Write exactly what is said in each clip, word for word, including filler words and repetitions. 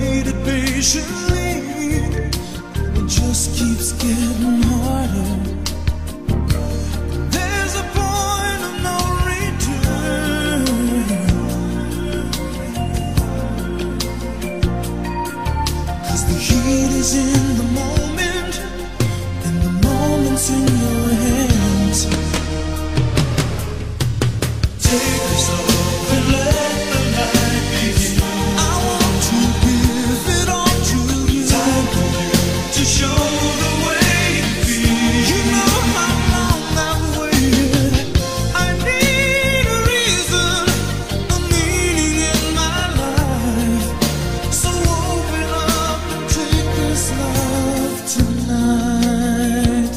waited patiently. It just keeps getting harder. There's a point of no return. 'Cause the heat is in the moment, and the moment's in your hands. Take us off and let the night begin. I want to give it all to you. Time for you to show the way you feel. You know how long I've waited. I need a reason, a meaning in my life. So open up and take this love tonight.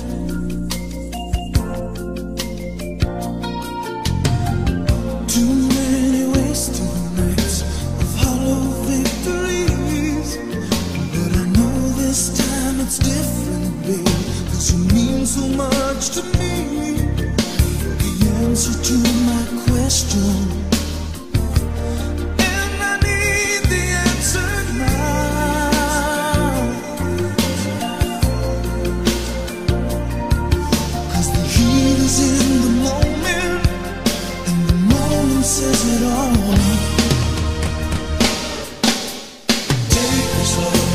Too many wasted nights of hollow victories, but I know this time it's different, babe. 'Cause you mean so much to me. You're the answer to my question, and I need the answer now. 'Cause the heat is in the moment, and the moment says it all. Take us all.